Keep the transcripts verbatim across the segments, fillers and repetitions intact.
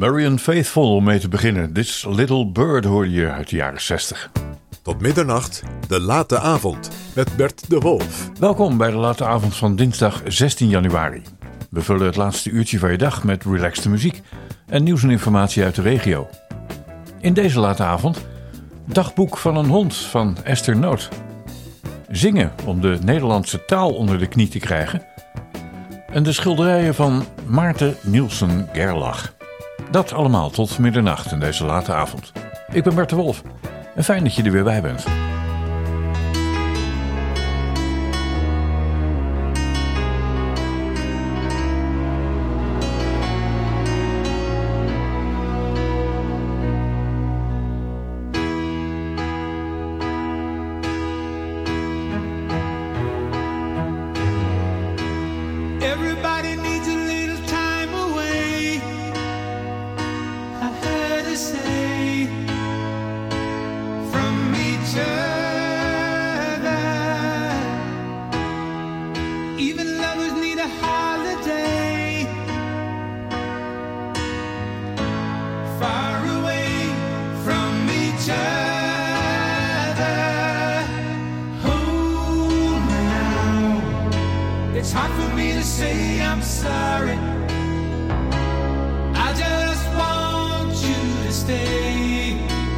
Marianne Faithfull om mee te beginnen. This Little Bird hoorde je uit de jaren zestig. Tot middernacht, de late avond met Bert de Wolf. Welkom bij de late avond van dinsdag zestien januari. We vullen het laatste uurtje van je dag met relaxte muziek en nieuws en informatie uit de regio. In deze late avond dagboek van een hond van Esther Noot. Zingen om de Nederlandse taal onder de knie te krijgen. En de schilderijen van Maarten Nielsen Gerlach. Dat allemaal tot middernacht in deze late avond. Ik ben Bert de Wolf en fijn dat je er weer bij bent. It's hard for me to say I'm sorry. I just want you to stay.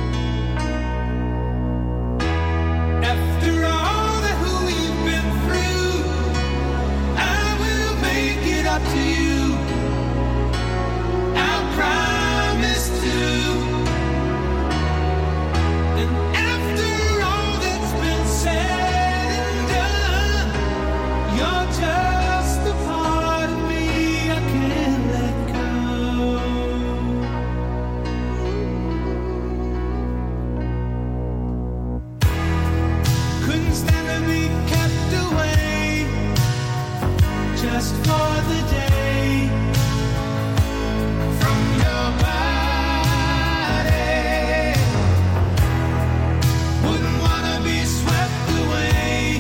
After all that we've been through, I will make it up to you. I promise to. And after all that's been said and done, you're just a part of me I can't let go. Couldn't stand to be kept away just for the day from your body. Wouldn't wanna be swept away,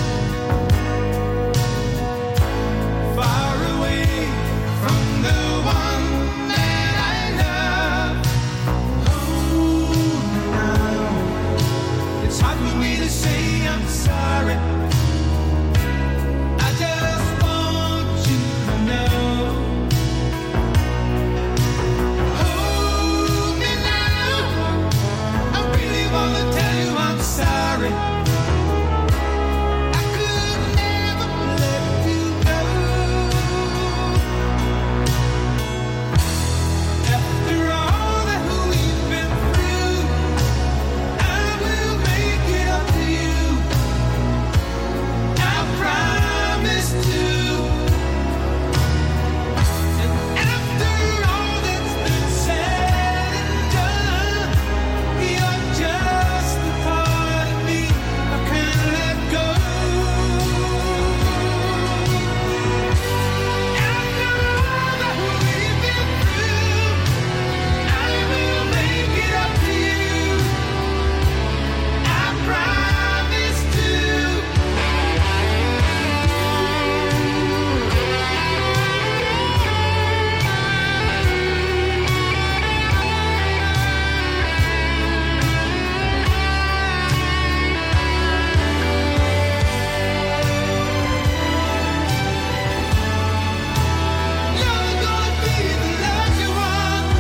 far away from the one that I love. Oh, now it's hard for me to say I'm sorry. I just want you to know. Hold me now. I really wanna tell you I'm sorry. I could never let you go. After all that we've been through, I will make it up to you. I promise to. And after all that's been said and done, you're just a part of me I can't let go. After all that we've been through, I will make it up to you. I promise to. You're gonna be the love you want.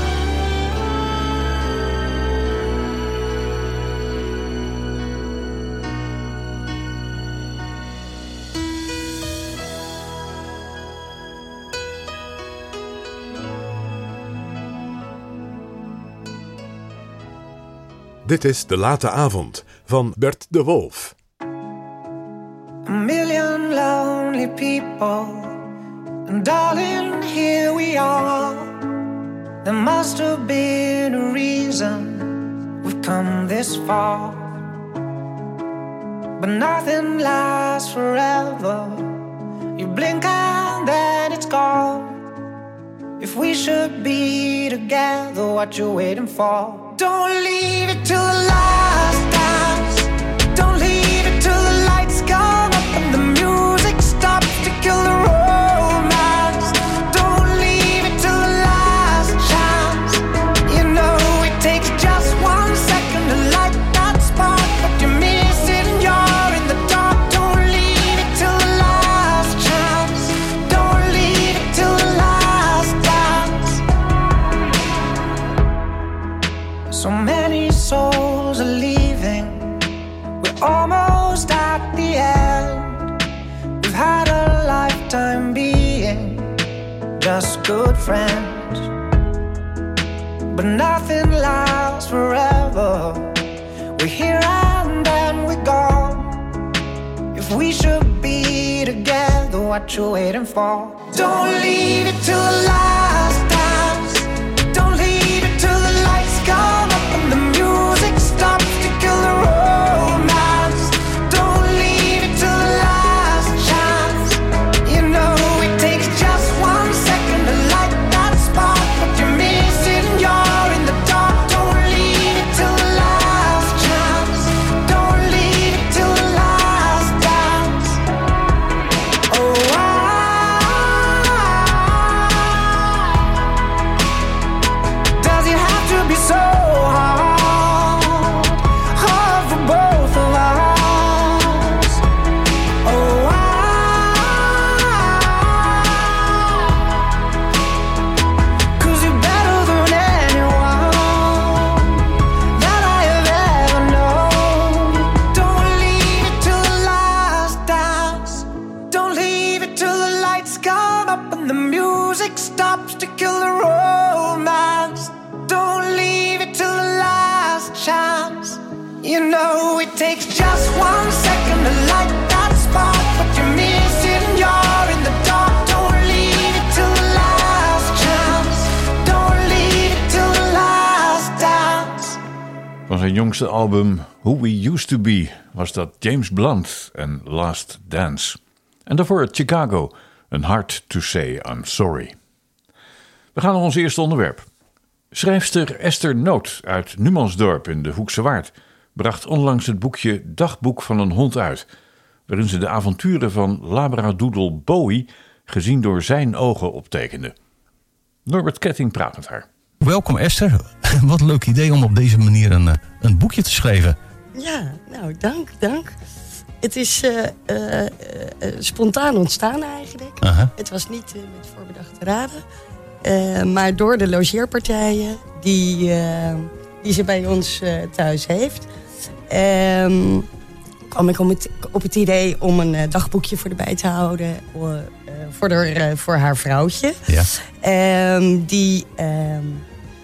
Dit is de late avond van Bert de Wolf. A million lonely people, and darling, here we are. There must have been a reason we've come this far. But nothing lasts forever. You blink and then it's gone. If we should be together, what you waiting for? Don't leave it till the last dance. Don't leave it till the lights come up and the music stops to kill the romance. Don't leave it till the last chance. So many souls are leaving. We're almost at the end. We've had a lifetime being just good friends. But nothing lasts forever. We're here and then we're gone. If we should be together, what you waiting for? Don't leave it till the last dance. Don't leave it till the lights come up and the music stops to kill the romance. Don't leave it till the last chance. You know it takes just one second to light that spark, but you're missing, you're in the dark. Don't leave it till the last chance. Don't leave it till the last dance. Oh, I, does it have to be so hard? Hard for both of us. Oh, I, cause you're better than anyone that I have ever known. Don't leave it till the last dance. Don't leave it till the lights come up and the music stops to kill the romance. Don't leave it till the last chance. You know it takes just one second to light that spark, but you're missing, you're in the dark. Don't leave it till the last chance. Don't leave it till the last dance. Van zijn jongste album Who We Used To Be was dat James Blunt en Last Dance. En daarvoor Chicago, An Hard To Say I'm Sorry. We gaan naar ons eerste onderwerp. Schrijfster Esther Noot uit Numansdorp in de Hoekse Waard bracht onlangs het boekje Dagboek van een hond uit, waarin ze de avonturen van labradoodle Bowie gezien door zijn ogen optekende. Norbert Ketting praat met haar. Welkom Esther. Wat een leuk idee om op deze manier een, een boekje te schrijven. Ja, nou, dank, dank. Het is uh, uh, uh, spontaan ontstaan eigenlijk. Aha. Het was niet uh, met voorbedachte raden. Uh, maar door de logeerpartijen die, uh, die ze bij ons uh, thuis heeft... Um, kwam ik om het, op het idee om een uh, dagboekje voor erbij te houden... Uh, voor, de, uh, voor haar vrouwtje. Ja. Um, die... Um,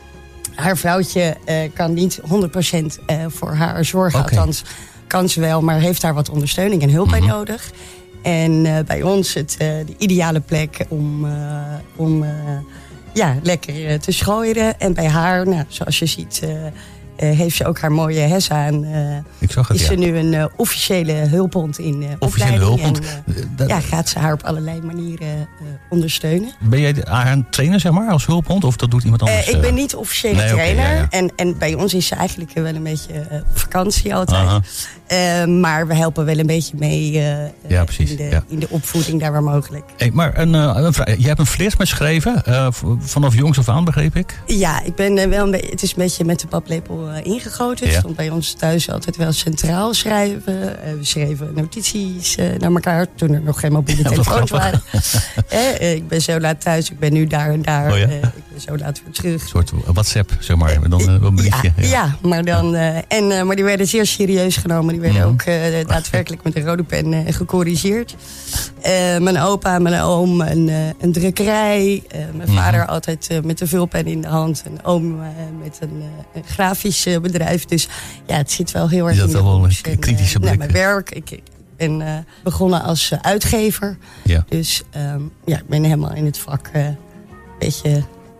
haar vrouwtje uh, kan niet honderd procent uh, voor haar zorgen. Okay. Althans, kan ze wel, maar heeft daar wat ondersteuning en hulp Mm-hmm. bij nodig. En uh, bij ons het, uh, de ideale plek om, uh, om uh, ja, lekker uh, te schooien. En bij haar, nou, zoals je ziet, uh, uh, heeft ze ook haar mooie hes aan. Uh, Ik zag het, is ja. ze nu een uh, officiële hulphond in uh, Officiële opleiding. hulphond. En, uh, Dat- ja, gaat ze haar op allerlei manieren uh, ondersteunen. Ben jij de- haar een trainer, zeg maar, als hulphond? Of dat doet iemand anders? Uh, ik ben niet officiële nee, oké, trainer. ja, ja. En, en bij ons is ze eigenlijk wel een beetje uh, op vakantie altijd. Aha. Uh, maar we helpen wel een beetje mee uh, Ja, precies, in, de, ja. in de opvoeding daar waar mogelijk. Hey, maar een, uh, een vraag. Je hebt een flits geschreven, uh, v- vanaf jongs af aan, begreep ik. Ja, ik ben uh, wel een beetje. Het is een beetje met de paplepel uh, ingegoten. Het Ja. stond bij ons thuis altijd wel centraal schrijven. Uh, we schreven notities uh, naar elkaar toen er nog geen mobiele Ja, wat telefoons waren. grappig. Eh, uh, ik ben zo laat thuis, ik ben nu daar en daar. Oh ja? uh, ik ben zo laat weer terug. Een soort WhatsApp, zeg maar. met Dan uh, een berichtje. Ja, ja, maar, dan, uh, en, uh, maar die werden zeer serieus genomen. Die werden Mhm. ook uh, daadwerkelijk met een rode pen uh, gecorrigeerd. Uh, mijn opa, mijn oom, een, uh, een drukkerij. Uh, mijn Mhm. vader altijd uh, met de vulpen in de hand. Een oom uh, met een, uh, een grafisch uh, bedrijf. Dus ja, het zit wel heel erg Je in had de wel een roots. En, uh, kritische nou, blik. mijn werk. Ik, ik ben uh, begonnen als uh, uitgever. Ja. Dus um, ja, ik ben helemaal in het vak uh, een beetje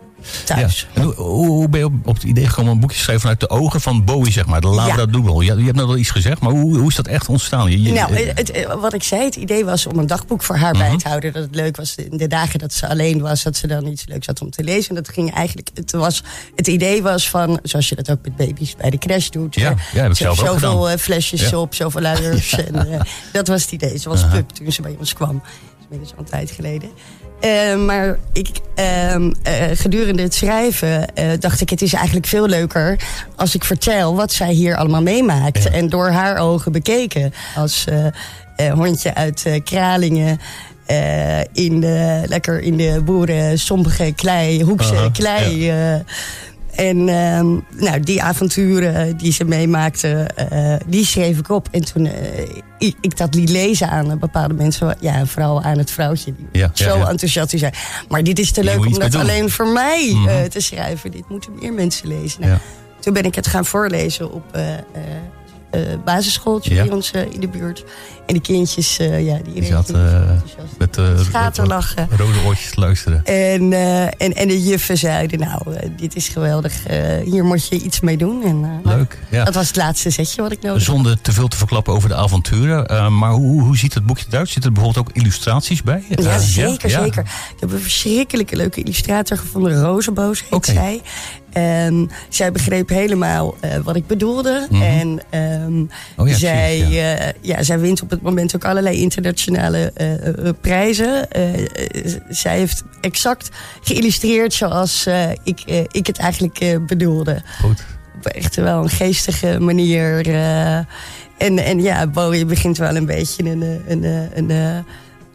thuis. Ja. En hoe, hoe ben je op, op het idee gekomen om een boekje te schrijven vanuit de ogen van Bowie, zeg maar? De labradoodle. Je, je hebt net al iets gezegd, maar hoe, hoe is dat echt ontstaan? Je, je- Nou, het, het- wat ik zei, het idee was om een dagboek voor haar bij te houden. Dat het leuk was in de dagen dat ze alleen was, dat ze dan iets leuks had om te lezen. En dat ging eigenlijk, het, was, het idee was van, zoals je dat ook met baby's bij de crash doet. Ja, eh, ja, heb ik zelf ook zoveel gedaan. eh, flesjes Ja. op, zoveel luiers. En, eh, dat was het idee. Ze was Aha. pup toen ze bij ons kwam. Dat is inmiddels al een tijd geleden. Eh, maar ik, ehm, eh, gedurende het schrijven eh, dacht ik, het is eigenlijk veel leuker als ik vertel wat zij hier allemaal meemaakt. Ja. En door haar ogen bekeken. Als eh, eh, hondje uit eh, Kralingen. eh, in de, lekker in de boeren, sombige klei, hoekse Aha, klei. eh, En ehm, nou, die avonturen die ze meemaakte, uh, die schreef ik op. En toen uh, ik, ik dat liet lezen aan bepaalde mensen. Ja, vooral aan het vrouwtje. Die Ja, zo ja, ja. enthousiast die zei. Maar dit is te Hier leuk moet je om iets dat mee doen. alleen voor mij uh, Mhm. te schrijven. Dit moeten meer mensen lezen. Nou, Ja. Toen ben ik het gaan voorlezen op uh, uh, uh, basisschooltje Ja. bij ons uh, in de buurt. En die kindjes, uh, ja, die Die zat reageerden zo uh, enthousiast. met uh, Schaterlachen. rode oortjes te luisteren. En, uh, en, en de juffen zeiden, nou, uh, dit is geweldig. Uh, hier moet je iets mee doen. En, uh, Leuk, ja. Dat was het laatste zetje wat ik nodig had. Zonder te veel te verklappen over de avonturen. Uh, maar hoe, hoe ziet het boekje eruit? Zitten er bijvoorbeeld ook illustraties bij? Ja, Uh, zeker, ja? zeker. Ik heb een verschrikkelijke leuke illustrator gevonden. Rozenboos heet Oké. zij. En zij begreep helemaal uh, wat ik bedoelde. Mhm. En um, Oh ja, zij, precies, ja. uh, ja, zij wint op het moment ook allerlei internationale uh, uh, prijzen. Uh, uh, zij heeft exact geïllustreerd zoals uh, ik, uh, ik het eigenlijk uh, bedoelde. Goed. Op echt wel een geestige manier. Uh, en, en ja, Bowie begint wel een beetje een, een, een, een, een,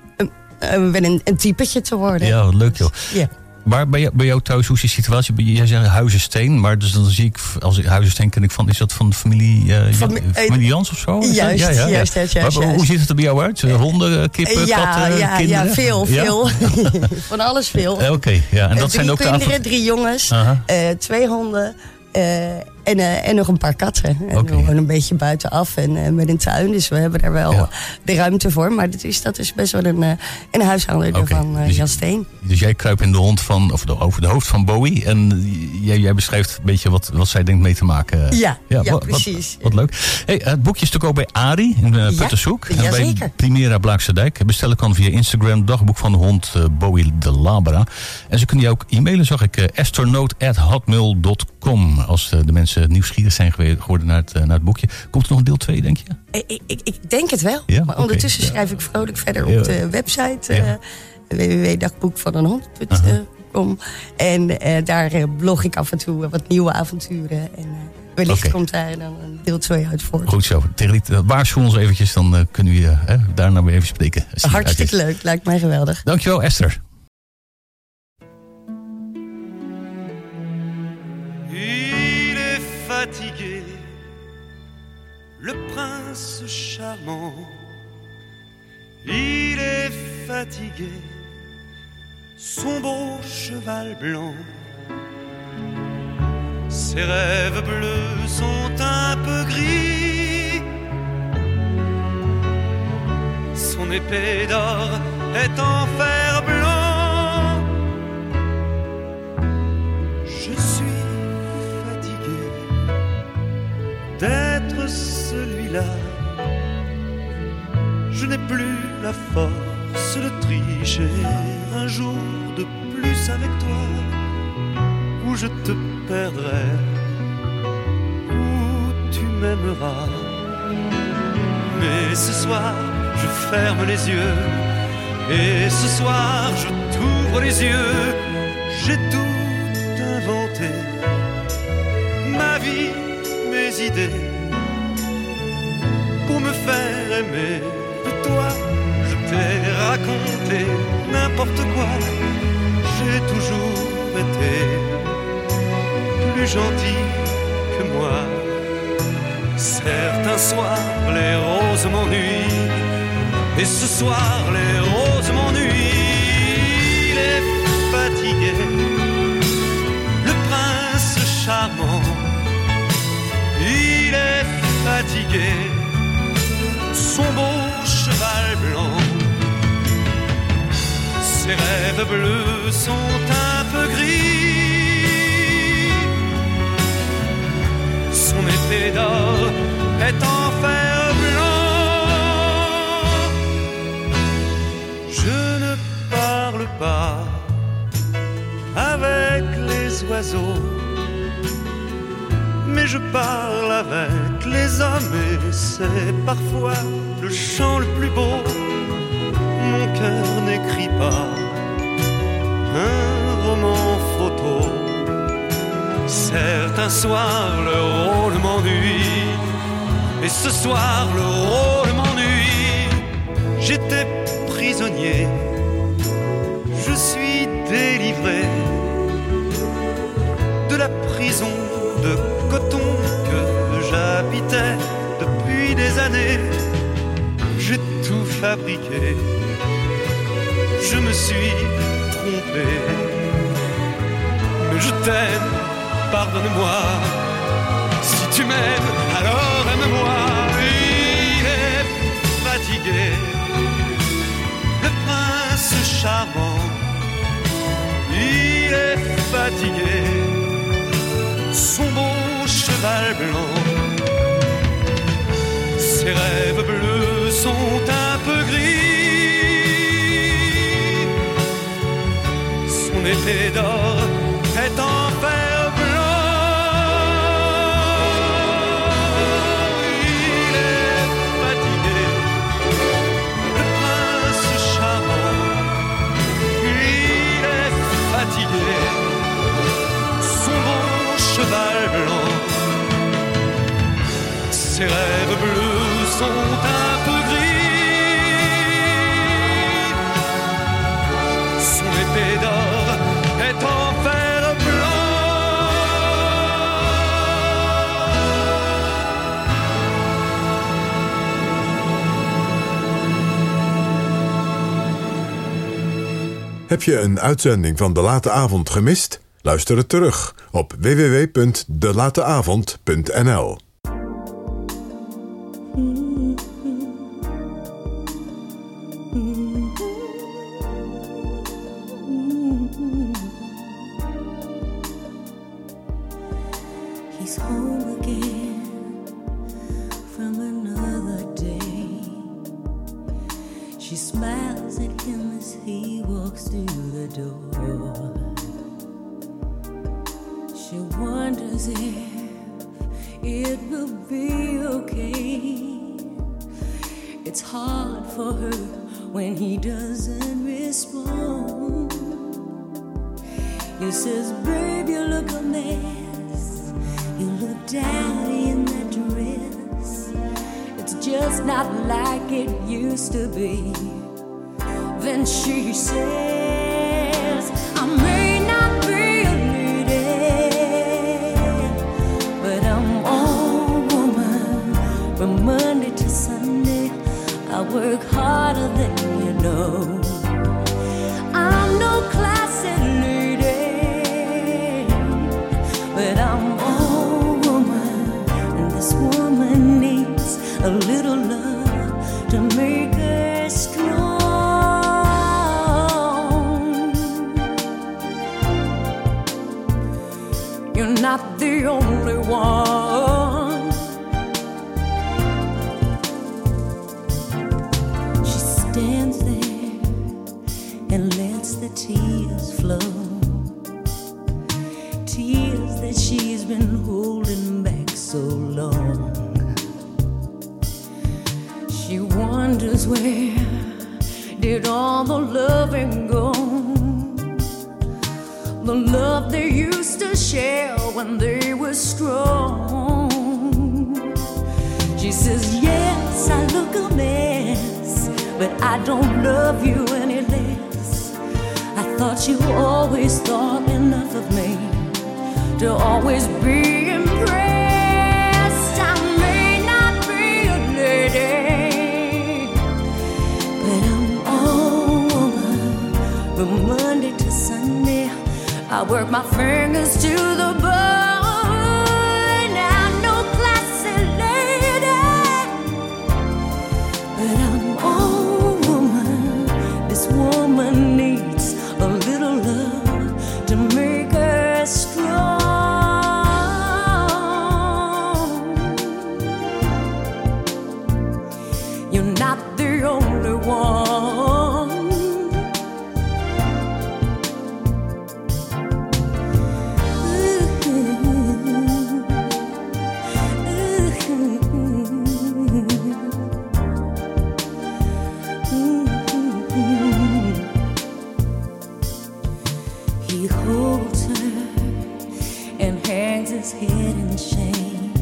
een, een, een typetje te worden. Ja, wat leuk joh. Ja. Maar bij jou, bij jou thuis, hoe is die situatie? Jij zegt Huizensteen, maar dus dan zie ik, als ik Huizensteen ken ik van, is dat van de familie, uh, Van- Jan- familie Jans of zo? Is dat? Juist, juist, juist, juist, Maar hoe juist. ziet het er bij jou uit? Uh, Honden, kippen, ja, katten, ja, kinderen? ja, veel, Ja? veel. Van alles veel. Eh, Oké, ja. En Eh, dat drie zijn ook de kinderen, avond... drie jongens, Aha. uh, twee honden uh, en, uh, en nog een paar katten. En Oké. we wonen een beetje buitenaf en uh, met een tuin, dus we hebben daar wel Ja. de ruimte voor. Maar dat is, dat is best wel een, uh, een huishouden Oké, van uh, dus- Jan Steen. Dus jij kruipt in de hond van, of de, over de hoofd van Bowie. En jij, jij beschrijft een beetje wat, wat zij denkt mee te maken. Ja, ja, wat, precies. Wat, wat leuk. Hey, het boekje is te koop bij Ari in uh, Puttershoek. En bij jazeker. Primera Blaakse Dijk. Bestellen kan via Instagram, dagboek van de hond uh, Bowie de Labra. En ze kunnen je ook e-mailen, zag ik. Uh, astronaut at hotmail dot com. Als uh, de mensen nieuwsgierig zijn gewe- geworden naar het, uh, naar het boekje. Komt er nog een deel twee, denk je? Ik, ik, ik denk het wel. Ja? Maar Oké. ondertussen Ja. schrijf ik vrolijk verder Ja. op de website. Ja. Uh, w w w punt dagboek van een hond punt com. En uh, daar uh, blog ik af en toe wat nieuwe avonturen. En uh, wellicht Oké. komt daar dan een deel twee uit voort. Goed zo. Tegen die, uh, waarschuw ons eventjes, dan uh, kunnen we je uh, daarna weer even spreken. als die Hartstikke uit is. leuk, lijkt mij geweldig. Dankjewel, Esther. Il est fatigué, le prince charmant. Il est fatigué, son beau cheval blanc. Ses rêves bleus sont un peu gris. Son épée d'or est en fer blanc. Je suis fatigué d'être celui-là. Je n'ai plus la force de tricher. Un jour de plus avec toi, où je te perdrai, où tu m'aimeras. Mais ce soir, je ferme les yeux, et ce soir, je t'ouvre les yeux. J'ai tout inventé, ma vie, mes idées, pour me faire aimer. De toi, je t'ai raconté n'importe quoi. J'ai toujours été plus gentil que moi. Certains soirs, les roses m'ennuient, et ce soir, les roses m'ennuient. Il est fatigué, le prince charmant. Il est fatigué, son beau cheval blanc. Ses rêves bleus sont un peu gris. Son épée d'or est en fer blanc. Je ne parle pas avec les oiseaux, mais je parle avec les hommes, et c'est parfois le chant le plus beau. Mon cœur n'écrit pas un roman photo. Certains soirs le rôle m'ennuie, et ce soir le rôle m'ennuie. J'étais prisonnier, je suis délivré de la prison prison de coton que j'habitais depuis des années. J'ai tout fabriqué, je me suis trompé. Mais je t'aime, pardonne-moi. Si tu m'aimes, alors aime-moi. Il est fatigué, le prince charmant. Il est fatigué, son beau cheval blanc. Ses rêves bleus sont un peu gris. Son épée d'or est en fer blanc. Il est fatigué, le prince charmant. Il est fatigué, son beau cheval blanc. Ses rêves bleus sont un peu gris. Son épée d'or est en fer blanc. Heb je een uitzending van De Late Avond gemist? Luister het terug op w w w punt de late avond punt n l. He's home again from another day. She smiles at him as he walks through the door. She wonders if it will be okay. It's hard for her when he doesn't respond. He says, babe, you look a mess. You look dowdy in that dress. It's just not like it used to be. Then she says, I may not be a lady, but I'm all woman. From Monday to Sunday, I work harder than you know. I'm no classy lady, but I'm all woman, and this woman needs a little love to make her strong. You're not the only one. She stands there and lets the tears flow. Tears that she's been holding back so long. She wonders where did all the loving go? The love they used to share when they were strong. She says, yes, I look a mess, but I don't love you any less. I thought you always thought enough of me to always be impressed. I may not be a lady, but I'm all woman. From Monday to Sunday, I work my fingers to the bone. I'm no classy lady, but I'm all woman. This woman needs a little love to make her strong. You're not the only one. He holds her and hangs his head in shame.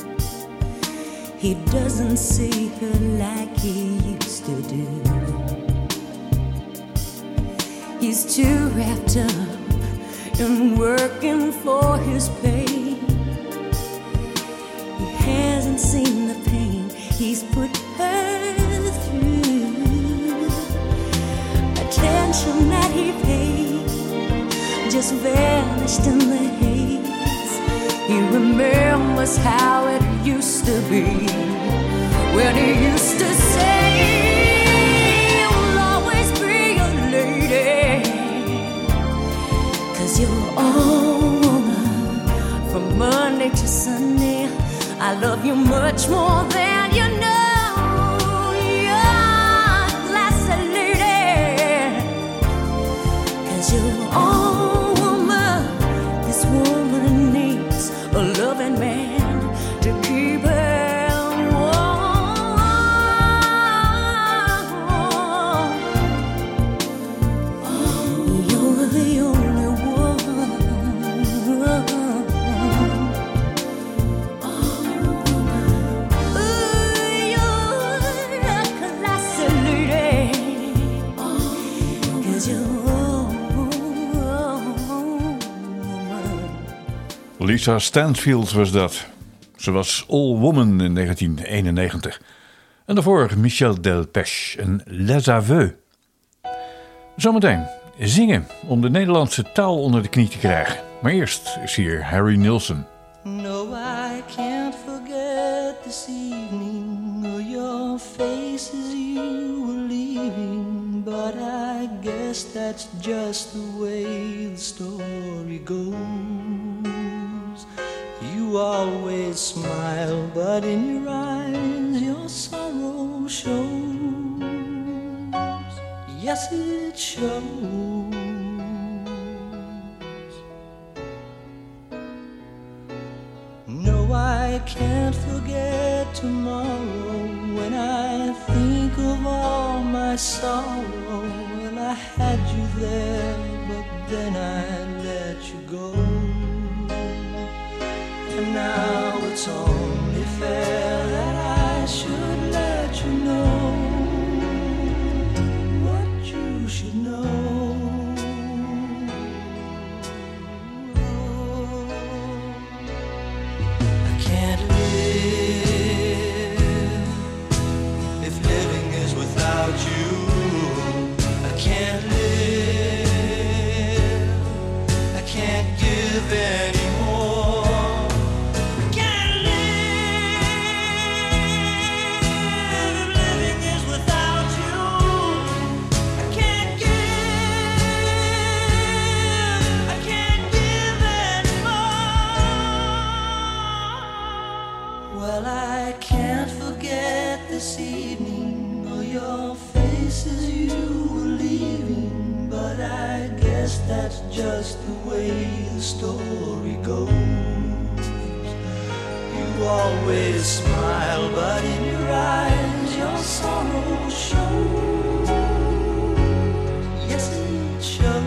He doesn't see her like he used to do. He's too wrapped up in working for his pay. seen the pain he's put her through. Attention that he paid just vanished in the haze. He remembers how it used to be, when he used to say, "You'll always be a lady, 'cause you're all woman from Monday to Sunday. I love you much more than you know. You're a classy lady, 'cause you're all woman. This woman needs a loving man to keep her warm. You're the only one. Ooh, you're a classy lady, 'cause you're all woman. Lisa Stansfield was dat. Ze was All Woman in negentien eenennegentig. En daarvoor Michel Delpech en Les Aveux. Zometeen zingen om de Nederlandse taal onder de knie te krijgen. Maar eerst is hier Harry Nilsson. No, I can't forget this evening or your face as you were leaving, but I guess that's just the way the story goes. You always smile, but in your eyes your sorrow shows. Yes, it shows. No, I can't forget tomorrow when I think of all my sorrow. Well, I had you there, but then I let you go. And now it's only fair that I should let you know what you should know. I can't live if living is without you. I can't live, I can't give anymore. This evening, or your face as you were leaving, but I guess that's just the way the story goes. You always smile, but in your eyes your sorrow shows. Yes, it shows.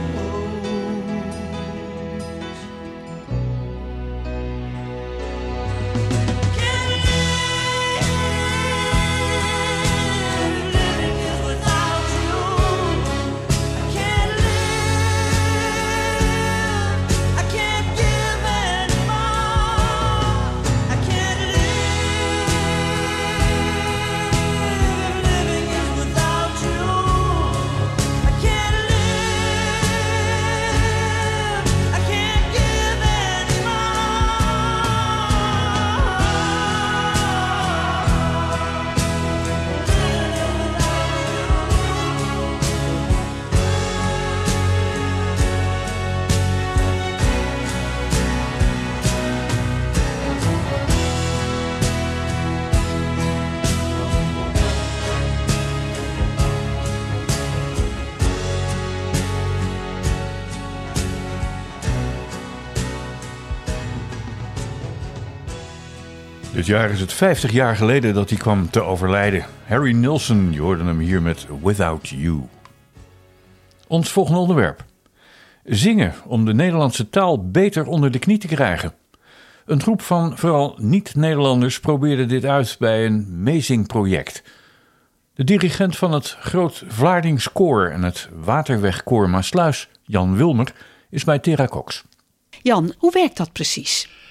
Dit jaar is het vijftig jaar geleden dat hij kwam te overlijden. Harry Nilsson, je hoorde hem hier met Without You. Ons volgende onderwerp. Zingen om de Nederlandse taal beter onder de knie te krijgen. Een groep van vooral niet-Nederlanders probeerde dit uit bij een meezingproject. De dirigent van het Groot Vlaardings Koor en het Waterwegkoor Maasluis, Jan Wilmer, is bij Tera Cox. Jan, hoe werkt dat precies?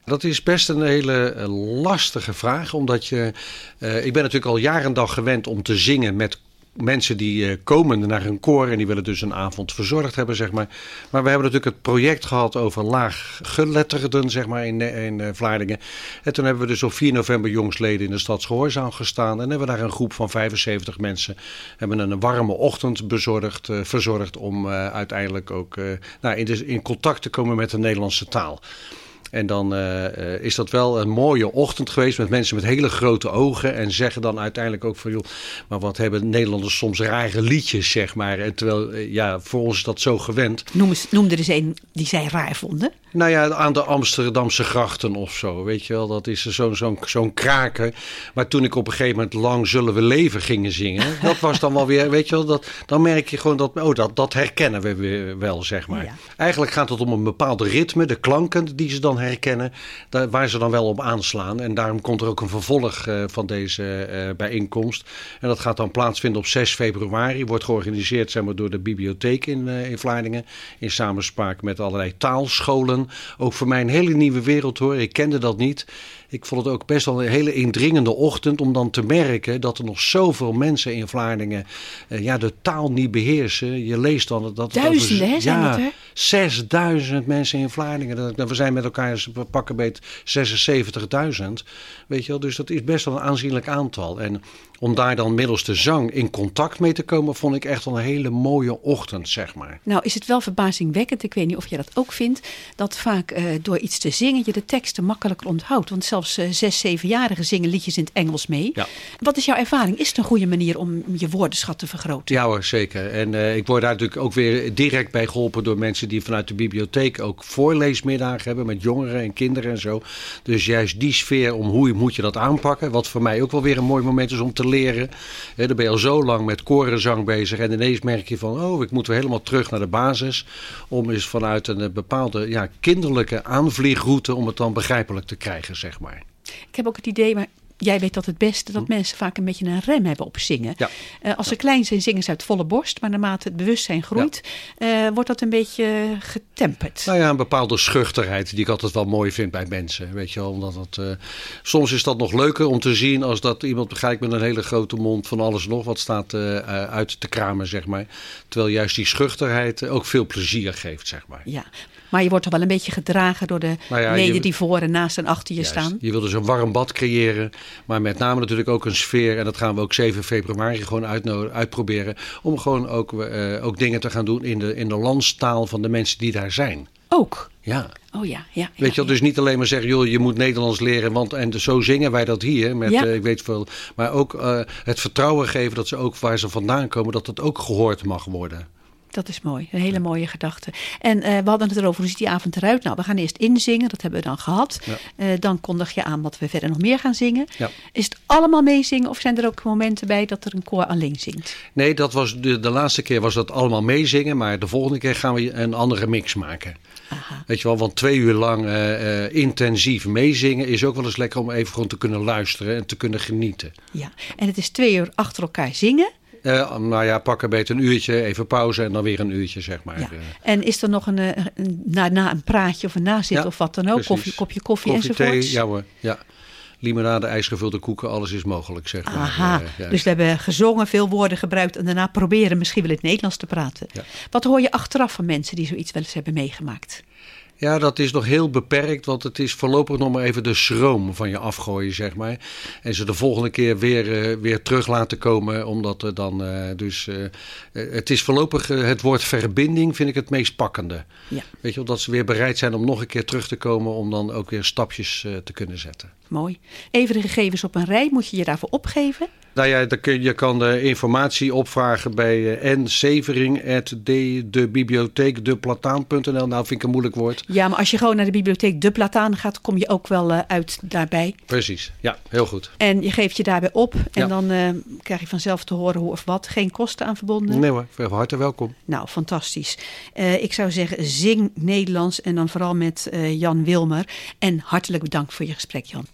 Dat is best een hele uh, lastige vraag, omdat je... Uh, ik ben natuurlijk al jaren en dag gewend om te zingen met mensen die uh, komen naar een koor en die willen dus een avond verzorgd hebben, zeg maar. Maar we hebben natuurlijk het project gehad over laaggeletterden, zeg maar, in, in uh, Vlaardingen. En toen hebben we dus op vier november jongsleden in de Stadsgehoorzaal gestaan. En hebben we daar een groep van vijfenzeventig mensen hebben een warme ochtend bezorgd, uh, verzorgd om uh, uiteindelijk ook uh, nou, in, de, in contact te komen met de Nederlandse taal. En dan uh, is dat wel een mooie ochtend geweest met mensen met hele grote ogen. En zeggen dan uiteindelijk ook van, joh, maar wat hebben Nederlanders soms rare liedjes, zeg maar. En terwijl, uh, ja, voor ons is dat zo gewend. Noem, noem er eens een die zij raar vonden. Nou ja, aan de Amsterdamse grachten of zo, weet je wel. Dat is zo'n zo'n zo'n kraken. Maar toen ik op een gegeven moment Lang zullen we leven gingen zingen. Dat was dan wel weer, weet je wel. Dat, dan merk je gewoon dat, oh, dat, dat herkennen we weer wel, zeg maar. Ja. Eigenlijk gaat het om een bepaalde ritme, de klanken die ze dan herkennen. Daar, waar ze dan wel op aanslaan. En daarom komt er ook een vervolg uh, van deze uh, bijeenkomst. En dat gaat dan plaatsvinden op zes februari. Wordt georganiseerd, zeg maar, door de bibliotheek in, uh, in Vlaardingen. In samenspraak met allerlei taalscholen. Ook voor mij een hele nieuwe wereld, hoor. Ik kende dat niet. Ik vond het ook best wel een hele indringende ochtend om dan te merken dat er nog zoveel mensen in Vlaardingen uh, ja, de taal niet beheersen. Je leest dan dat... Duizenden, hè, zijn ja, dat er? zesduizend mensen in Vlaardingen. Dat, we zijn met elkaar pakken beet zesenzeventigduizend. Weet je wel, dus dat is best wel een aanzienlijk aantal. En om daar dan middels de zang in contact mee te komen, vond ik echt wel een hele mooie ochtend, zeg maar. Nou, is het wel verbazingwekkend, ik weet niet of jij dat ook vindt, dat vaak uh, door iets te zingen je de teksten makkelijker onthoudt. Want zelfs uh, zes, zevenjarigen zingen liedjes in het Engels mee. Ja. Wat is jouw ervaring? Is het een goede manier om je woordenschat te vergroten? Ja hoor, zeker. En uh, ik word daar natuurlijk ook weer direct bij geholpen door mensen die vanuit de bibliotheek ook voorleesmiddagen hebben met jongeren en kinderen en zo. Dus juist die sfeer om hoe moet je dat aanpakken, wat voor mij ook wel weer een mooi moment is om te leren. He, dan ben je al zo lang met korenzang bezig en ineens merk je van, oh, ik moet weer helemaal terug naar de basis. Om eens vanuit een bepaalde ja, kinderlijke aanvliegroute om het dan begrijpelijk te krijgen, zeg maar. Ik heb ook het idee, maar jij weet dat het beste, dat hm. mensen vaak een beetje een rem hebben op zingen. Ja. Uh, als ze ja. klein zijn, zingen ze uit volle borst. Maar naarmate het bewustzijn groeit, ja. uh, wordt dat een beetje getemperd. Nou ja, een bepaalde schuchterheid die ik altijd wel mooi vind bij mensen. Weet je wel, omdat het, uh, soms is dat nog leuker om te zien als dat iemand begrijpt met een hele grote mond van alles nog wat staat uh, uit te kramen, zeg maar. Terwijl juist die schuchterheid ook veel plezier geeft, zeg maar. Ja. Maar je wordt toch wel een beetje gedragen door de nou ja, leden je, die voor en naast en achter je juist, staan. Je wil dus een warm bad creëren. Maar met name natuurlijk ook een sfeer. En dat gaan we ook zeven februari gewoon uitnodigen, uitproberen. Om gewoon ook, uh, ook dingen te gaan doen in de, in de landstaal van de mensen die daar zijn. Ook? Ja. Oh ja, ja. Weet je wel, ja, dus niet alleen maar zeggen, joh, je moet Nederlands leren, want en zo zingen wij dat hier, met, ja. uh, ik weet veel, maar ook uh, het vertrouwen geven dat ze ook waar ze vandaan komen, dat het ook gehoord mag worden. Dat is mooi, een hele mooie gedachte. En uh, we hadden het erover, hoe ziet die avond eruit? Nou, we gaan eerst inzingen, dat hebben we dan gehad. Ja. Uh, dan kondig je aan wat we verder nog meer gaan zingen. Ja. Is het allemaal meezingen of zijn er ook momenten bij dat er een koor alleen zingt? Nee, dat was de, de laatste keer was dat allemaal meezingen, maar de volgende keer gaan we een andere mix maken. Aha. Weet je wel, want twee uur lang uh, uh, intensief meezingen is ook wel eens lekker om even gewoon te kunnen luisteren en te kunnen genieten. Ja, en het is twee uur achter elkaar zingen. Uh, nou ja, pak een beetje een uurtje, even pauze en dan weer een uurtje, zeg maar. Ja. En is er nog een, een, na, na een praatje of een nazit ja, of wat dan ook? Koffie, kopje koffie, koffie enzovoorts? Thee, ja hoor, ja. Limonade, ijsgevulde koeken, alles is mogelijk, zeg maar. Aha, uh, dus we hebben gezongen, veel woorden gebruikt en daarna proberen misschien wel in het Nederlands te praten. Ja. Wat hoor je achteraf van mensen die zoiets wel eens hebben meegemaakt? Ja, dat is nog heel beperkt, want het is voorlopig nog maar even de schroom van je afgooien, zeg maar. En ze de volgende keer weer, uh, weer terug laten komen, omdat er dan uh, dus... Uh, het is voorlopig uh, het woord verbinding vind ik het meest pakkende. Ja. Weet je wel, dat ze weer bereid zijn om nog een keer terug te komen, om dan ook weer stapjes uh, te kunnen zetten. Mooi. Even de gegevens op een rij, moet je je daarvoor opgeven? Nou ja, je kan de informatie opvragen bij n severing apenstaartje de bibliotheek de plataan punt n l. Nou, vind ik een moeilijk woord. Ja, maar als je gewoon naar de bibliotheek De Plataan gaat, kom je ook wel uh, uit daarbij. Precies, ja, heel goed. En je geeft je daarbij op en ja. dan uh, krijg je vanzelf te horen hoe of wat. Geen kosten aan verbonden? Nee hoor, van harte welkom. Nou, fantastisch. Uh, ik zou zeggen, zing Nederlands en dan vooral met uh, Jan Wilmer. En hartelijk bedankt voor je gesprek, Jan.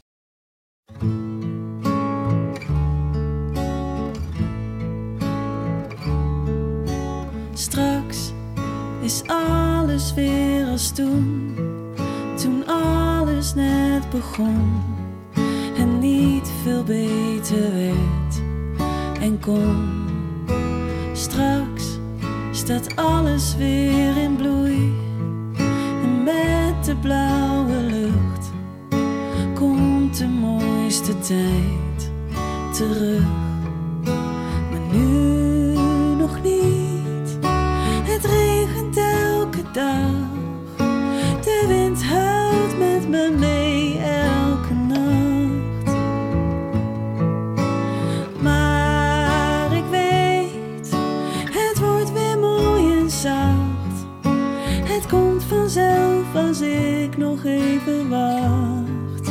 Straks is alles weer als toen. toen alles net begon en niet veel beter werd. En kom, straks staat alles weer in bloei. En met de blauwe lucht komt de mooiste tijd terug. Maar nu nog niet, het regent elke dag. De wind huilt met me mee elke nacht. Maar ik weet, het wordt weer mooi en zacht. Het komt vanzelf als ik nog even wacht.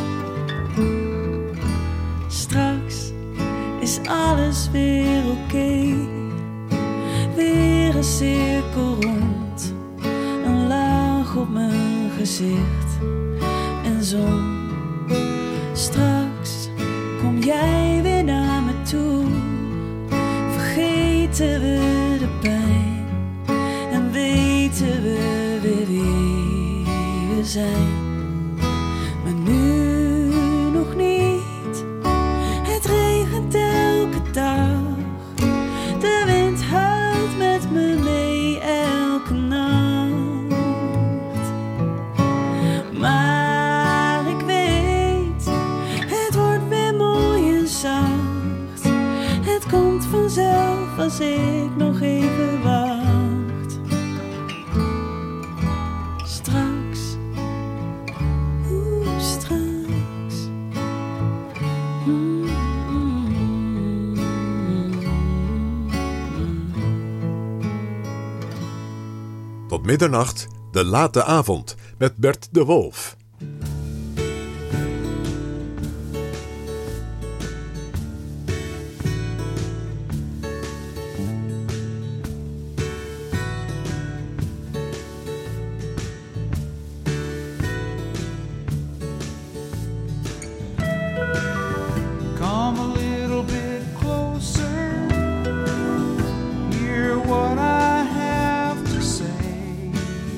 Straks is alles weer oké. Okay. Weer een cirkel rond, een laag op mijn gezicht en zon. Straks kom jij weer naar me toe. Vergeten we de pijn en weten we weer wie we zijn. Maar nu nog niet, het regent elke dag. De wind huilt met me mee elke nacht. Maar ik weet, het wordt weer mooi en zacht. Het komt vanzelf als ik nog even wacht. Straks, oeh, straks. Mm. Tot middernacht, de late avond, met Bert de Wolf. Come a little bit closer, hear what I have to say.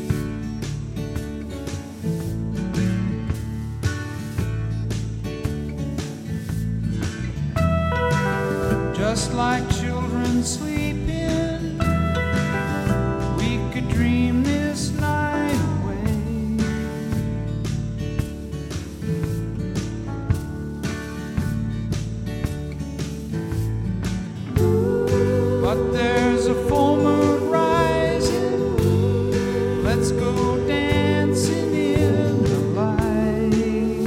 Just like children sleeping, we could dream this night away. But there's a full moon rising, let's go dancing in the light.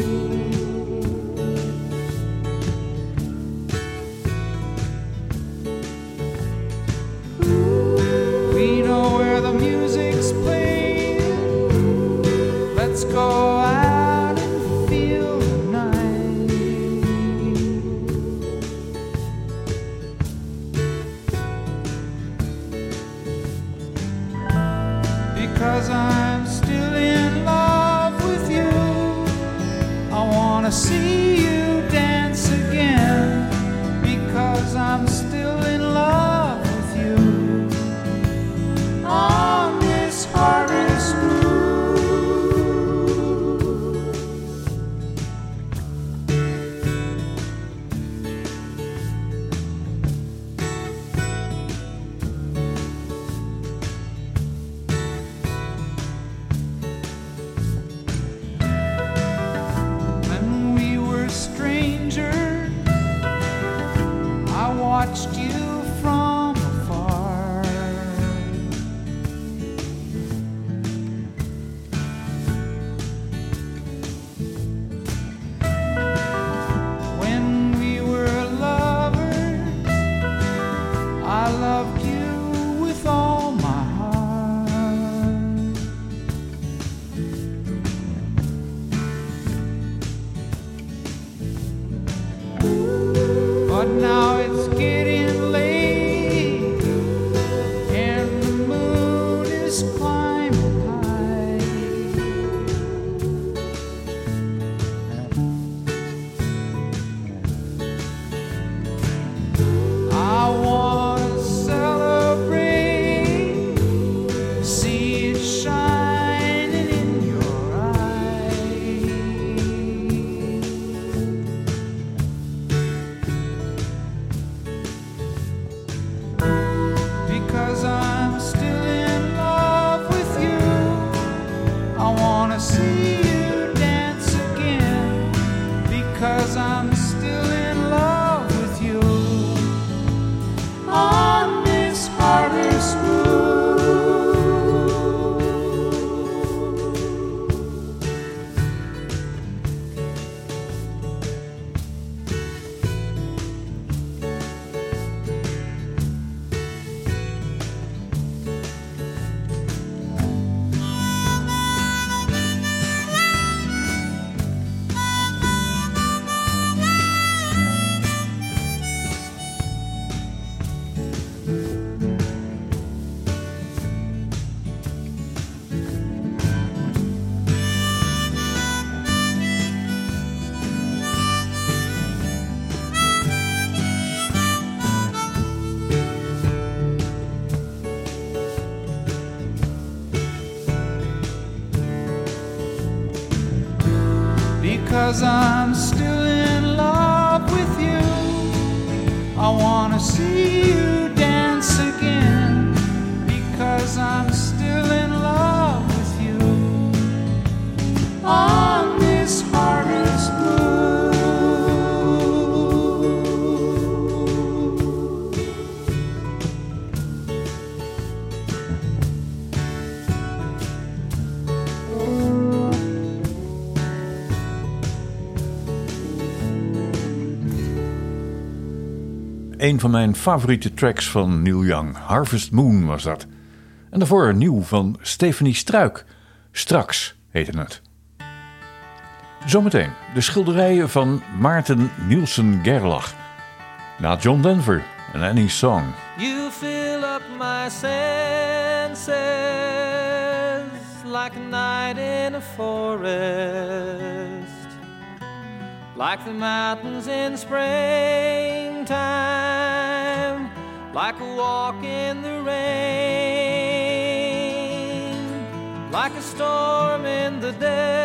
We know where the music's playing, let's go out and feel the night. Because I'm still in love with you, I wanna see you dance again. Because I'm still in love with you, on this harvest moon. When we were strangers, I watched you from afar. When we were lovers, I loved you with all my heart. But now it's getting late, and the moon is climbing high. I want to celebrate, see it shining in your eyes. because I'm still in love with you. On this harvest moon. Because I'm still in love with you. I wanna see you dance again. Because I'm still in love with you. On this harvest moon. Een van mijn favoriete tracks van Neil Young, Harvest Moon was dat. En daarvoor nieuw van Stefanie Struik, Straks heette het. Zometeen de schilderijen van Maarten Nielsen Gerlach. Na John Denver en Any Song. You fill up my senses like a night in a forest. Like the mountains in springtime, like a walk in the rain, like a storm in the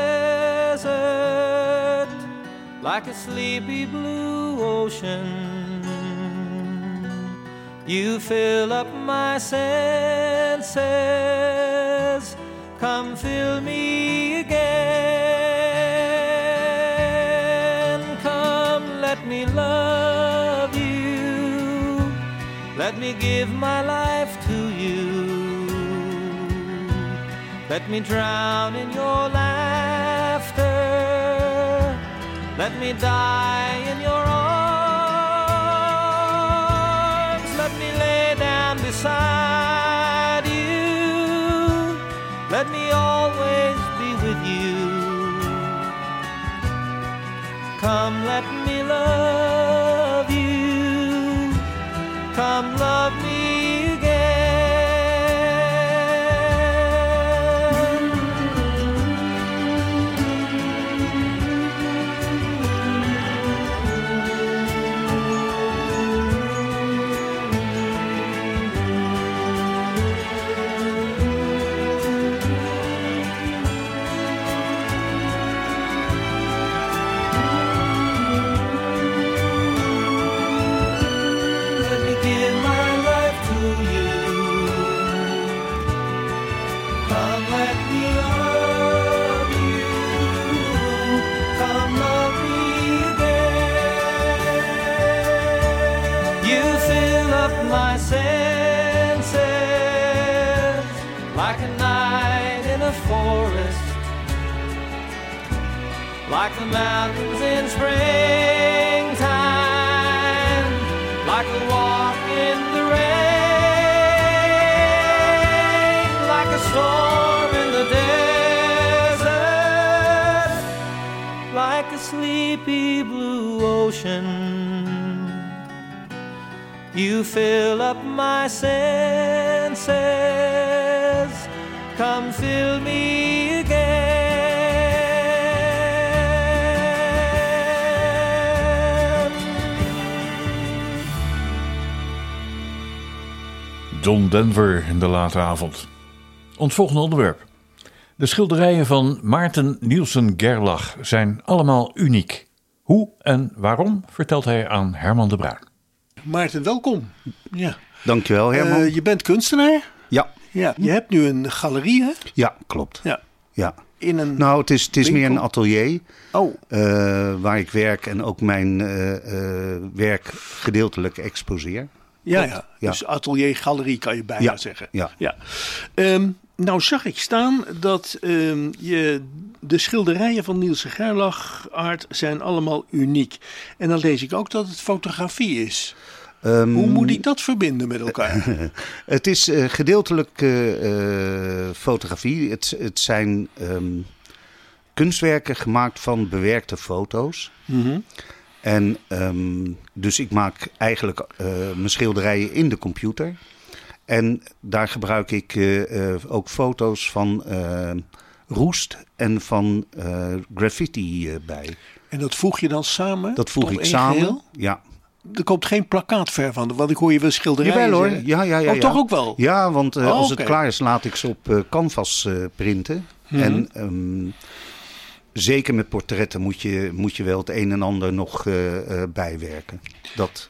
desert, like a sleepy blue ocean. You fill up my senses, come fill me again. Let me love you. Let me give my life to you. Let me drown in your laughter. Let me die in your arms. Let me lay down beside you. Let me always be with you. Come, let me love you. Come, love me again. My senses like a night in a forest, like the mountains in springtime, like a walk in the rain, like a storm in the desert, like a sleepy blue ocean. You fill up my senses, come fill me again. John Denver in de late avond. Ons volgende onderwerp. De schilderijen van Maarten Nielsen Gerlach zijn allemaal uniek. Hoe en waarom vertelt hij aan Herman de Bruin. Maarten, welkom. Ja. Dankjewel, Herman. Uh, je bent kunstenaar? Ja. Ja. Je hebt nu een galerie, hè? Ja, klopt. Ja. Ja. in een Nou, het is, het is winkel? meer een atelier oh. uh, waar ik werk en ook mijn uh, uh, werk gedeeltelijk exposeer. Ja, Klopt. ja. ja. Dus atelier, galerie kan je bijna ja. zeggen. Ja. Ja. Um, nou zag ik staan dat um, je, de schilderijen van Nielse Gerlach-Art zijn allemaal uniek. En dan lees ik ook dat het fotografie is. Um, Hoe moet ik dat verbinden met elkaar? Het is uh, gedeeltelijk uh, uh, fotografie. Het, het zijn um, kunstwerken gemaakt van bewerkte foto's. Mm-hmm. En um, dus ik maak eigenlijk uh, mijn schilderijen in de computer. En daar gebruik ik uh, uh, ook foto's van uh, roest en van uh, graffiti uh, bij. En dat voeg je dan samen? Dat voeg ik één samen, geheel? ja. Er komt geen plakkaatverf van, want ik hoor je wel schilderijen Jawel hoor, zeggen. ja, ja, ja. Oh, ja. toch ook wel? Ja, want uh, oh, als okay. het klaar is, laat ik ze op uh, canvas uh, printen. Mm-hmm. En um, zeker met portretten moet je, moet je wel het een en ander nog uh, uh, bijwerken. Dat,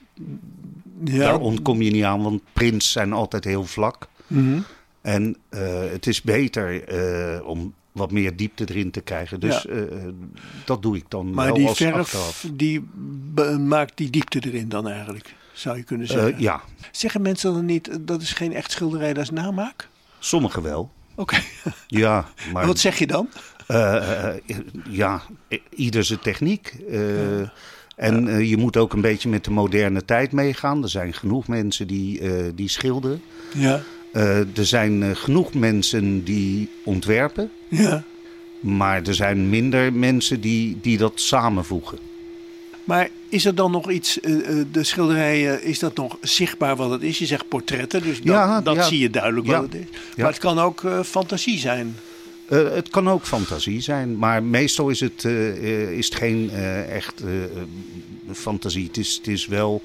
ja. Daar ontkom je niet aan, want prints zijn altijd heel vlak. Mm-hmm. En uh, het is beter uh, om wat meer diepte erin te krijgen. Dus ja. uh, dat doe ik dan maar wel die als verf, achteraf. die be- maakt die diepte erin dan eigenlijk, zou je kunnen zeggen? Uh, ja. Zeggen mensen dan niet, dat is geen echt schilderij, dat is namaak? Sommigen wel. Oké. Okay. Ja, maar... Wat zeg je dan? Uh, uh, ja, ieder zijn techniek. Uh, ja. En uh, je moet ook een beetje met de moderne tijd meegaan. Er zijn genoeg mensen die, uh, die schilderen. Ja. Uh, er zijn uh, genoeg mensen die ontwerpen. Ja. Maar er zijn minder mensen die, die dat samenvoegen. Maar is er dan nog iets, uh, de schilderijen, is dat nog zichtbaar wat het is? Je zegt portretten, dus dat, ja, dat ja. zie je duidelijk ja. wat het is. Maar ja. het kan ook uh, fantasie zijn. Uh, het kan ook fantasie zijn, maar meestal is het, uh, uh, is het geen uh, echt uh, fantasie. Het is, het is wel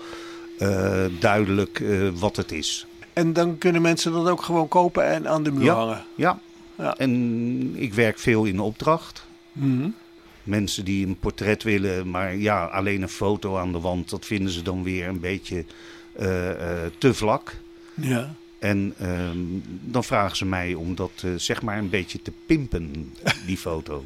uh, duidelijk uh, wat het is. En dan kunnen mensen dat ook gewoon kopen en aan de muur ja, hangen? Ja. ja, en ik werk veel in opdracht. Mm-hmm. Mensen die een portret willen, maar ja, alleen een foto aan de wand, dat vinden ze dan weer een beetje uh, uh, te vlak. Ja. En uh, dan vragen ze mij om dat uh, zeg maar een beetje te pimpen, die foto.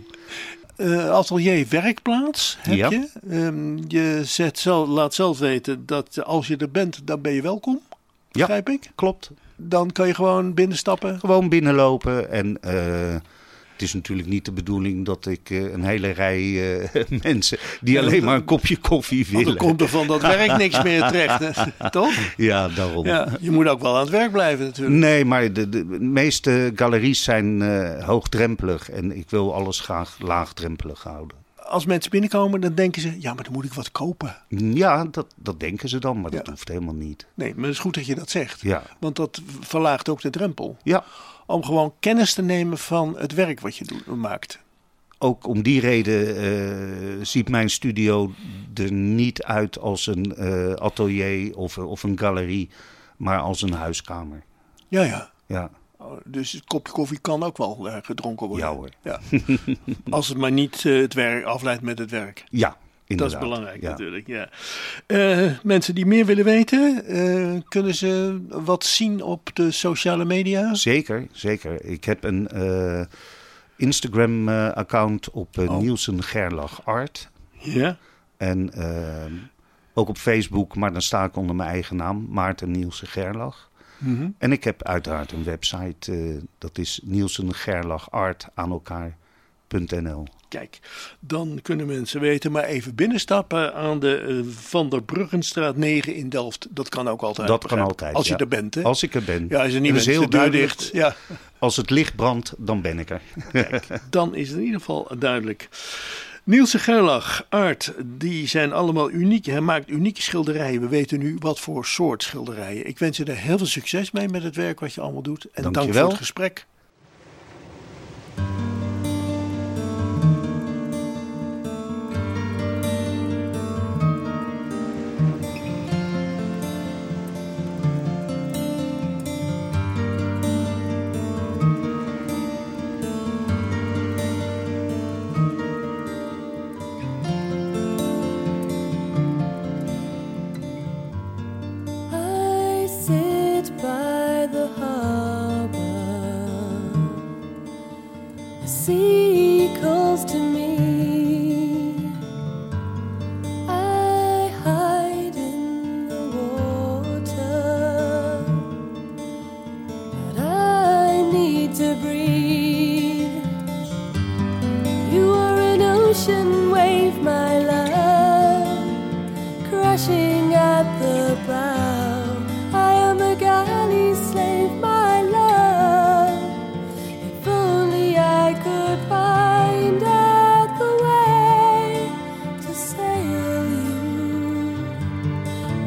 Uh, atelier werkplaats heb ja. je. Um, je zet zelf, laat zelf weten dat als je er bent, dan ben je welkom. Begrijp ja, ik? Klopt. Dan kan je gewoon binnenstappen? Gewoon binnenlopen en... Uh, Het is natuurlijk niet de bedoeling dat ik uh, een hele rij uh, mensen die alleen maar een kopje koffie willen. Dan komt er van dat werk niks meer terecht, toch? Ja, daarom. Ja, je moet ook wel aan het werk blijven natuurlijk. Nee, maar de, de meeste galeries zijn uh, hoogdrempelig en ik wil alles graag laagdrempelig houden. Als mensen binnenkomen, dan denken ze, ja, maar dan moet ik wat kopen. Ja, dat, dat denken ze dan, maar dat ja. hoeft helemaal niet. Nee, maar het is goed dat je dat zegt. Ja. Want dat verlaagt ook de drempel. Ja. Om gewoon kennis te nemen van het werk wat je doet, maakt. Ook om die reden uh, ziet mijn studio er niet uit als een uh, atelier of, of een galerie, maar als een huiskamer. Ja, ja. Ja. Dus het kopje koffie kan ook wel uh, gedronken worden. Ja hoor. Ja. Als het maar niet uh, het werk afleidt met het werk. Ja. Inderdaad. Dat is belangrijk ja. natuurlijk, ja. Uh, mensen die meer willen weten, uh, kunnen ze wat zien op de sociale media? Zeker, zeker. Ik heb een uh, Instagram uh, account op uh, oh. Nielsen Gerlach Art. Ja. En uh, ook op Facebook, maar dan sta ik onder mijn eigen naam, Maarten Nielsen Gerlach. Mm-hmm. En ik heb uiteraard een website, uh, dat is Nielsen Gerlach Art aan elkaar punt n l. Kijk, dan kunnen mensen weten, maar even binnenstappen aan de uh, Van der Bruggenstraat negen in Delft. Dat kan ook altijd. Dat kan altijd, Als je ja. er bent, hè? Als ik er ben. Ja, als je niet bent, is heel duur dicht. Ja. Als het licht brandt, dan ben ik er. Kijk, dan is het in ieder geval duidelijk. Nielse Gerlach, Art, die zijn allemaal uniek. Hij maakt unieke schilderijen. We weten nu wat voor soort schilderijen. Ik wens je er heel veel succes mee met het werk wat je allemaal doet. En dank, dank voor het gesprek. I sit by the harbor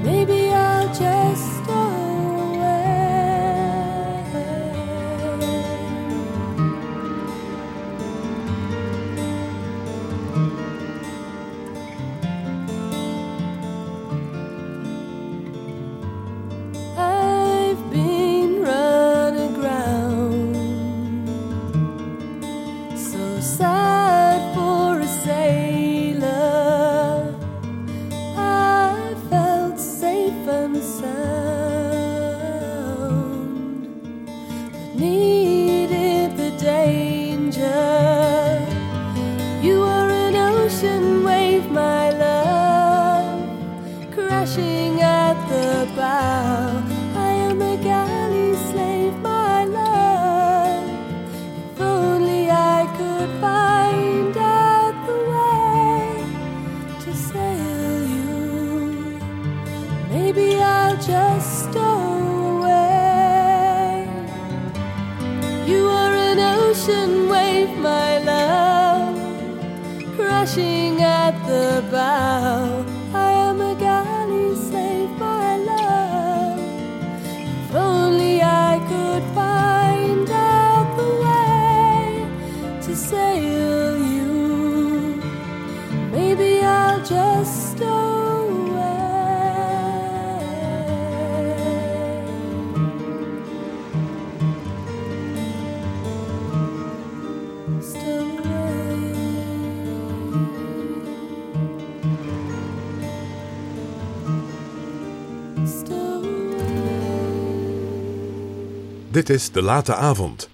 maybe I'll just go Dit is De Late Avond.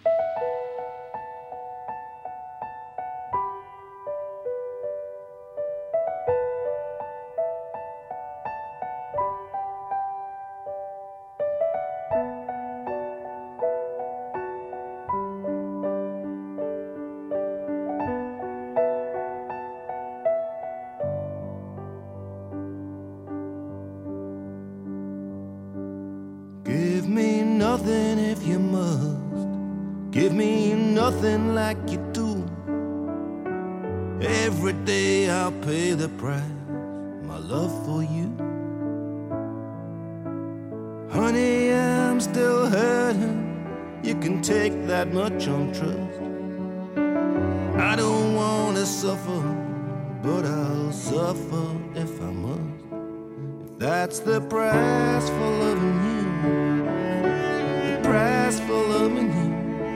Give me nothing if you must. Give me nothing like you do. Every day I'll pay the price, my love for you. Honey, I'm still hurting. You can take that much on trust. I don't want to suffer, but I'll suffer if I must. If that's the price for loving you, price for loving you.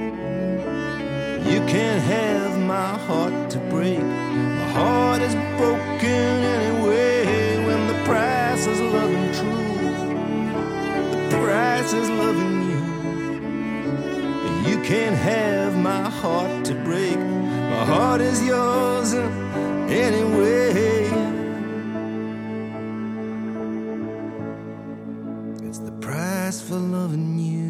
You can't have my heart to break. My heart is broken anyway. When the price is loving true, the price is loving you. You can't have my heart to break. My heart is yours anyway. It's the price for loving you.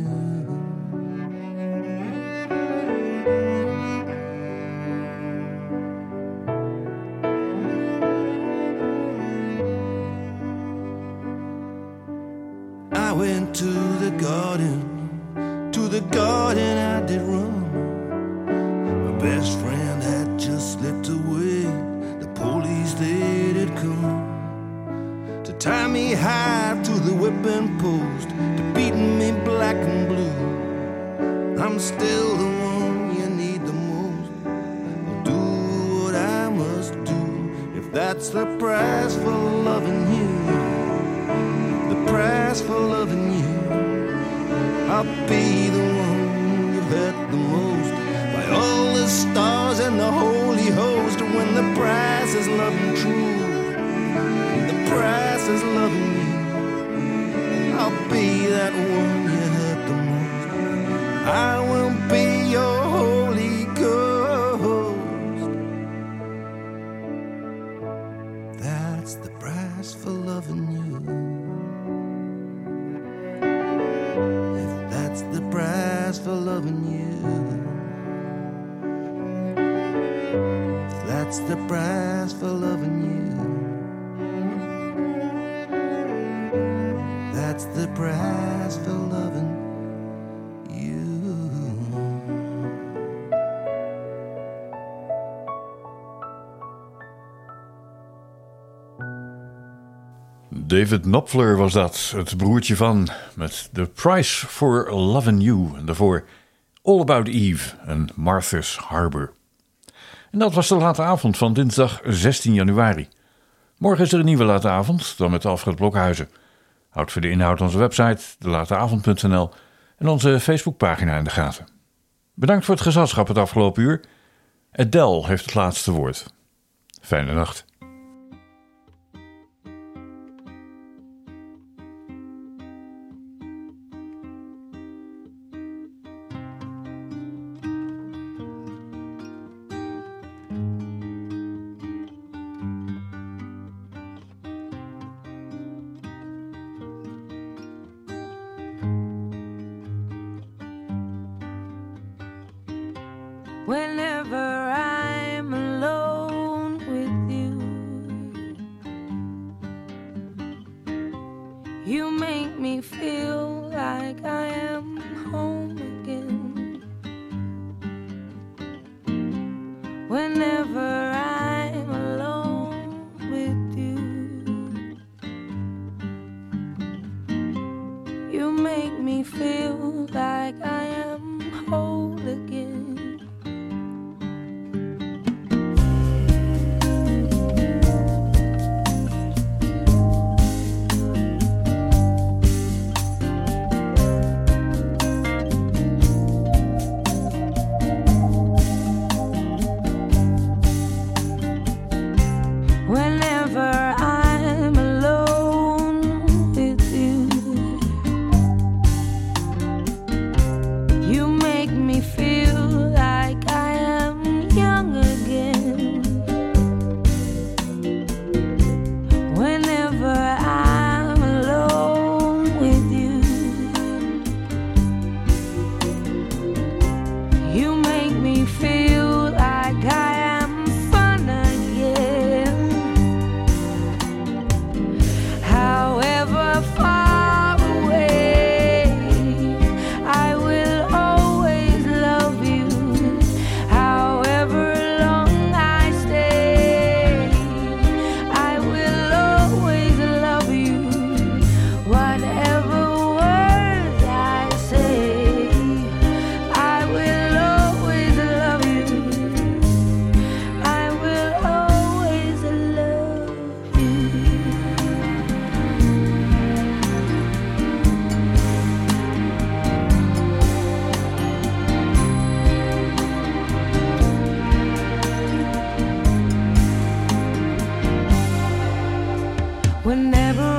I went to the garden, to the garden I did run. My best friend had just slipped away. The police, they did come to tie me high to the whipping post, to beat me black and blue. I'm still the one you need the most. I'll do what I must do, if that's the price for loving you. The price for loving you. I'll be the one you've hurt the most. By all the stars and the holy host, when the price is loving true, the price is loving you. I'll be that one you hurt the most. I will be your Holy Ghost. That's the price for loving you. The price for loving you. That's the price for loving you. That's the price for loving you. David Knopfler was dat, het broertje van, met The Price for Lovin' You. En daarvoor All About Eve en Martha's Harbor. En dat was de late avond van dinsdag zestien januari. Morgen is er een nieuwe late avond, dan met Alfred Blokhuizen. Houd voor de inhoud onze website, de lateavond punt n l en onze Facebookpagina in de gaten. Bedankt voor het gezelschap het afgelopen uur. Adele heeft het laatste woord. Fijne nacht. Whenever I'm alone with you, you make me feel like I am home again. Whenever I'm alone with you, you make me feel like I am whole again. Whenever I'm alone with you, you make me feel like I am young again. Whenever I'm alone with you, you make me feel like I am fun again. However far away, I will always love you. However long I stay, I will always love you. Whatever words I say, I will always love you. I will always love you. Whenever